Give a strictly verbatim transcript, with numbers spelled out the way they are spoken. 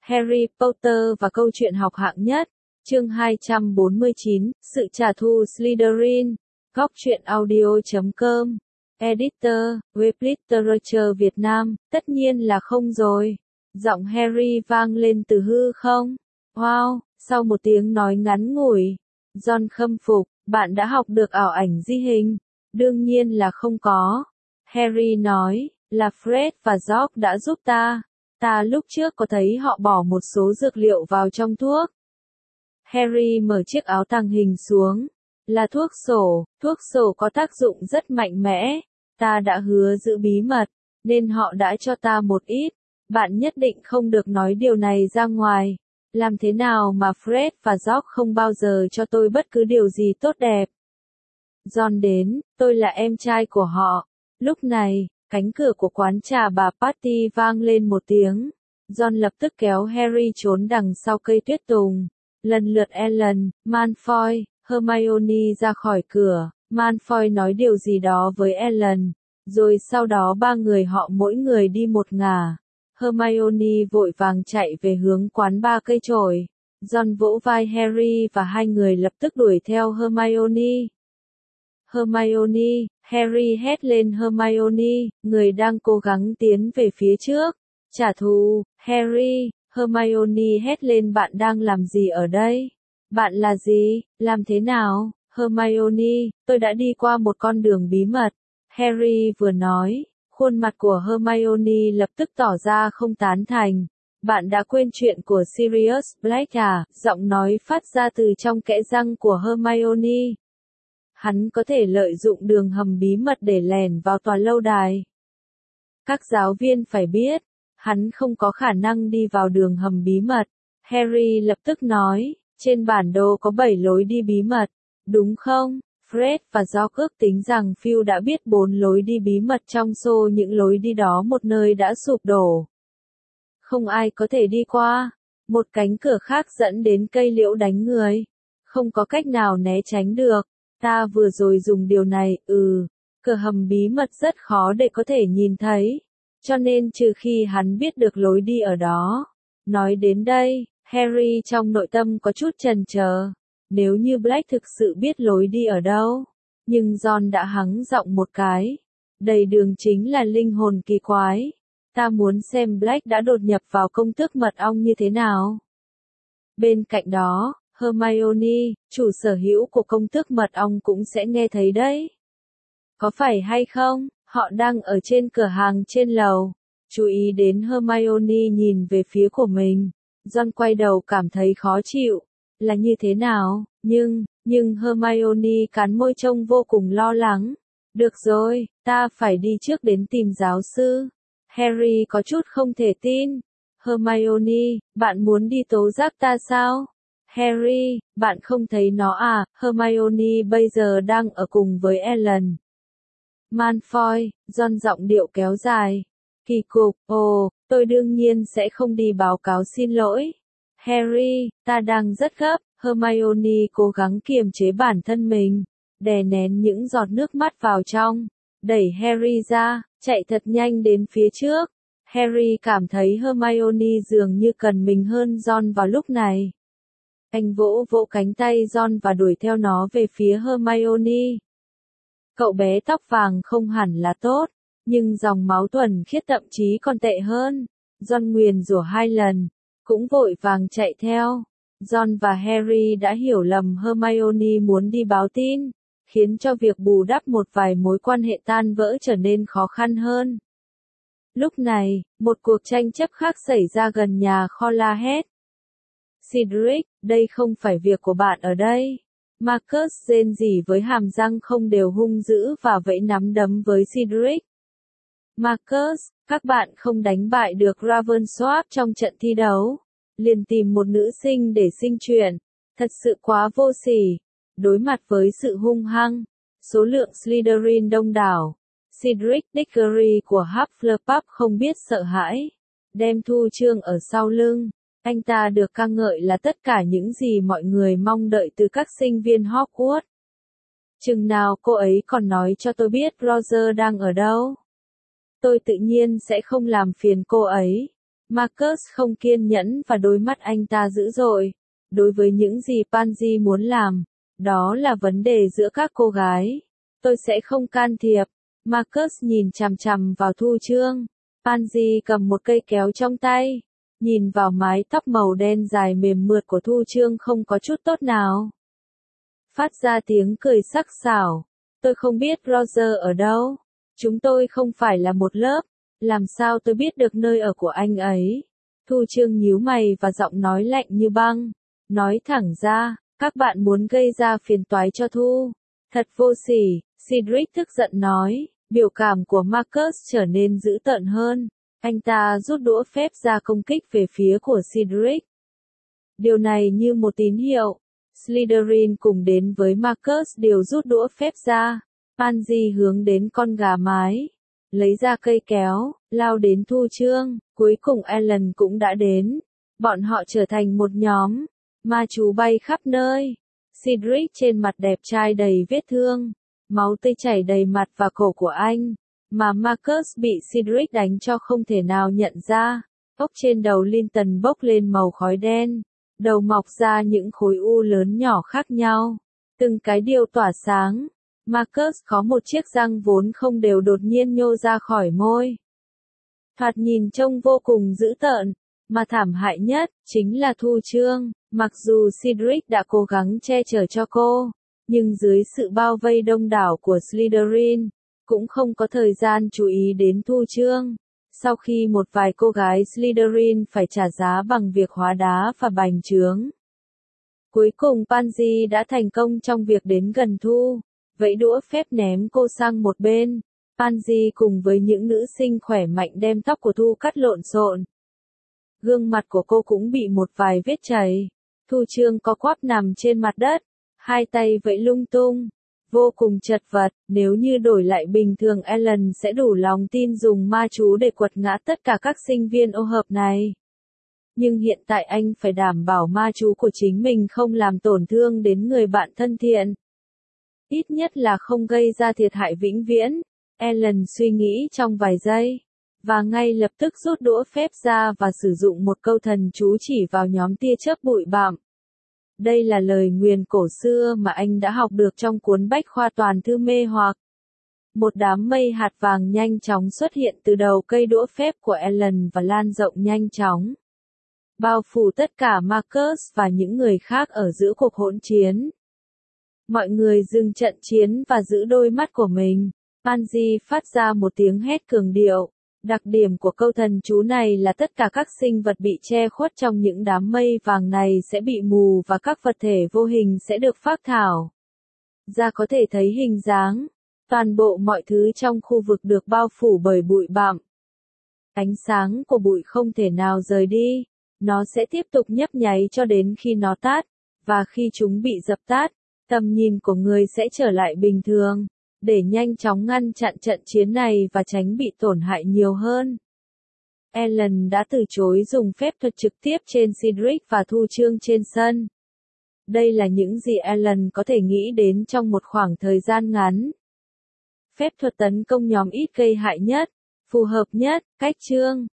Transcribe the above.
Harry Potter và câu chuyện học hạng nhất. Chương hai trăm bốn mươi chín, sự trả thù Slytherin. Góc truyện audio chấm com. Editor, web literature Việt Nam, tất nhiên là không rồi. Giọng Harry vang lên từ hư không. Wow, sau một tiếng nói ngắn ngủi. Ron khâm phục, bạn đã học được ảo ảnh di hình. Đương nhiên là không có. Harry nói, là Fred và George đã giúp ta. Ta lúc trước có thấy họ bỏ một số dược liệu vào trong thuốc. Harry mở chiếc áo tàng hình xuống. Là thuốc sổ, thuốc sổ có tác dụng rất mạnh mẽ. Ta đã hứa giữ bí mật, nên họ đã cho ta một ít. Bạn nhất định không được nói điều này ra ngoài. Làm thế nào mà Fred và George không bao giờ cho tôi bất cứ điều gì tốt đẹp? Ron đến, tôi là em trai của họ. Lúc này, cánh cửa của quán trà bà Patty vang lên một tiếng. Ron lập tức kéo Harry trốn đằng sau cây tuyết tùng. Lần lượt Ellen, Malfoy, Hermione ra khỏi cửa. Malfoy nói điều gì đó với Ellen. Rồi sau đó ba người họ mỗi người đi một ngả. Hermione vội vàng chạy về hướng quán ba cây chổi. Ron vỗ vai Harry và hai người lập tức đuổi theo Hermione. Hermione, Harry hét lên Hermione, người đang cố gắng tiến về phía trước. Trả thù, Harry, Hermione hét lên bạn đang làm gì ở đây? Bạn là gì? Làm thế nào? Hermione, tôi đã đi qua một con đường bí mật. Harry vừa nói, khuôn mặt của Hermione lập tức tỏ ra không tán thành. Bạn đã quên chuyện của Sirius Black à? Giọng nói phát ra từ trong kẽ răng của Hermione. Hắn có thể lợi dụng đường hầm bí mật để lẻn vào tòa lâu đài. Các giáo viên phải biết, hắn không có khả năng đi vào đường hầm bí mật. Harry lập tức nói, trên bản đồ có bảy lối đi bí mật, đúng không? Fred và George ước tính rằng Phil đã biết bốn lối đi bí mật trong xô những lối đi đó một nơi đã sụp đổ. Không ai có thể đi qua. Một cánh cửa khác dẫn đến cây liễu đánh người. Không có cách nào né tránh được. Ta vừa rồi dùng điều này, ừ, cửa hầm bí mật rất khó để có thể nhìn thấy. Cho nên trừ khi hắn biết được lối đi ở đó. Nói đến đây, Harry trong nội tâm có chút chần chờ. Nếu như Black thực sự biết lối đi ở đâu. Nhưng Ron đã hắng giọng một cái. Đầy đường chính là linh hồn kỳ quái. Ta muốn xem Black đã đột nhập vào công thức mật ong như thế nào. Bên cạnh đó, Hermione, chủ sở hữu của công thức mật ong cũng sẽ nghe thấy đấy. Có phải hay không? Họ đang ở trên cửa hàng trên lầu. Chú ý đến Hermione nhìn về phía của mình. Ron quay đầu cảm thấy khó chịu. Là như thế nào? Nhưng, nhưng Hermione cắn môi trông vô cùng lo lắng. Được rồi, ta phải đi trước đến tìm giáo sư. Harry có chút không thể tin. Hermione, bạn muốn đi tố giác ta sao? Harry, bạn không thấy nó à? Hermione bây giờ đang ở cùng với Ellen. Malfoy, Ron giọng điệu kéo dài. Kỳ cục, ồ, tôi đương nhiên sẽ không đi báo cáo xin lỗi. Harry, ta đang rất gấp. Hermione cố gắng kiềm chế bản thân mình, đè nén những giọt nước mắt vào trong, đẩy Harry ra, chạy thật nhanh đến phía trước. Harry cảm thấy Hermione dường như cần mình hơn Ron vào lúc này. Anh vỗ vỗ cánh tay Ron và đuổi theo nó về phía Hermione. Cậu bé tóc vàng không hẳn là tốt, nhưng dòng máu thuần khiết thậm chí còn tệ hơn. Ron nguyền rủa hai lần, cũng vội vàng chạy theo. Ron và Harry đã hiểu lầm Hermione muốn đi báo tin, khiến cho việc bù đắp một vài mối quan hệ tan vỡ trở nên khó khăn hơn. Lúc này, một cuộc tranh chấp khác xảy ra gần nhà kho la hét. Cedric, đây không phải việc của bạn ở đây. Marcus rên rỉ với hàm răng không đều hung dữ và vẫy nắm đấm với Cedric. Marcus, các bạn không đánh bại được Ravensworth trong trận thi đấu. Liền tìm một nữ sinh để sinh chuyển. Thật sự quá vô sỉ. Đối mặt với sự hung hăng, số lượng Slytherin đông đảo, Cedric Diggory của Hufflepuff không biết sợ hãi. Đem Thu Chương ở sau lưng. Anh ta được ca ngợi là tất cả những gì mọi người mong đợi từ các sinh viên Hogwarts. Chừng nào cô ấy còn nói cho tôi biết Roger đang ở đâu. Tôi tự nhiên sẽ không làm phiền cô ấy. Marcus không kiên nhẫn và đôi mắt anh ta dữ dội. Đối với những gì Pansy muốn làm, đó là vấn đề giữa các cô gái. Tôi sẽ không can thiệp. Marcus nhìn chằm chằm vào Thu Chương. Pansy cầm một cây kéo trong tay. Nhìn vào mái tóc màu đen dài mềm mượt của Thu Chương không có chút tốt nào. Phát ra tiếng cười sắc sảo. Tôi không biết Roger ở đâu. Chúng tôi không phải là một lớp. Làm sao tôi biết được nơi ở của anh ấy? Thu Chương nhíu mày và giọng nói lạnh như băng. Nói thẳng ra, các bạn muốn gây ra phiền toái cho Thu. Thật vô sỉ, Cedric tức giận nói. Biểu cảm của Marcus trở nên dữ tợn hơn. Anh ta rút đũa phép ra công kích về phía của Cedric. Điều này như một tín hiệu. Slytherin cùng đến với Marcus đều rút đũa phép ra. Pansy hướng đến con gà mái. Lấy ra cây kéo, lao đến Thu Chương. Cuối cùng Ellen cũng đã đến. Bọn họ trở thành một nhóm. Ma chú bay khắp nơi. Cedric trên mặt đẹp trai đầy vết thương. Máu tươi chảy đầy mặt và cổ của anh. Mà Marcus bị Cedric đánh cho không thể nào nhận ra. Tóc trên đầu Linton bốc lên màu khói đen. Đầu mọc ra những khối u lớn nhỏ khác nhau. Từng cái đều tỏa sáng. Marcus có một chiếc răng vốn không đều đột nhiên nhô ra khỏi môi. Thoạt nhìn trông vô cùng dữ tợn. Mà thảm hại nhất, chính là Thu Chương. Mặc dù Cedric đã cố gắng che chở cho cô, nhưng dưới sự bao vây đông đảo của Slytherin, cũng không có thời gian chú ý đến Thu Chương. Sau khi một vài cô gái Slytherin phải trả giá bằng việc hóa đá và bành trướng. Cuối cùng Pansy đã thành công trong việc đến gần Thu, vẫy đũa phép ném cô sang một bên. Pansy cùng với những nữ sinh khỏe mạnh đem tóc của Thu cắt lộn xộn. Gương mặt của cô cũng bị một vài vết chảy. Thu Chương co quắp nằm trên mặt đất, hai tay vẫy lung tung, vô cùng chật vật. Nếu như đổi lại bình thường Ellen sẽ đủ lòng tin dùng ma chú để quật ngã tất cả các sinh viên ô hợp này. Nhưng hiện tại anh phải đảm bảo ma chú của chính mình không làm tổn thương đến người bạn thân thiện. Ít nhất là không gây ra thiệt hại vĩnh viễn. Ellen suy nghĩ trong vài giây. Và ngay lập tức rút đũa phép ra và sử dụng một câu thần chú chỉ vào nhóm tia chớp bụi bặm. Đây là lời nguyền cổ xưa mà anh đã học được trong cuốn Bách khoa toàn thư mê hoặc. Một đám mây hạt vàng nhanh chóng xuất hiện từ đầu cây đũa phép của Ellen và lan rộng nhanh chóng. Bao phủ tất cả Marcus và những người khác ở giữa cuộc hỗn chiến. Mọi người dừng trận chiến và giữ đôi mắt của mình. Pansy phát ra một tiếng hét cường điệu. Đặc điểm của câu thần chú này là tất cả các sinh vật bị che khuất trong những đám mây vàng này sẽ bị mù và các vật thể vô hình sẽ được phác thảo ra có thể thấy hình dáng. Toàn bộ mọi thứ trong khu vực được bao phủ bởi bụi bặm. Ánh sáng của bụi không thể nào rời đi. Nó sẽ tiếp tục nhấp nháy cho đến khi nó tắt. Và khi chúng bị dập tắt, tầm nhìn của người sẽ trở lại bình thường. Để nhanh chóng ngăn chặn trận chiến này và tránh bị tổn hại nhiều hơn. Ellen đã từ chối dùng phép thuật trực tiếp trên Cedric và Thu Chương trên sân. Đây là những gì Ellen có thể nghĩ đến trong một khoảng thời gian ngắn. Phép thuật tấn công nhóm ít gây hại nhất, phù hợp nhất, cách chương.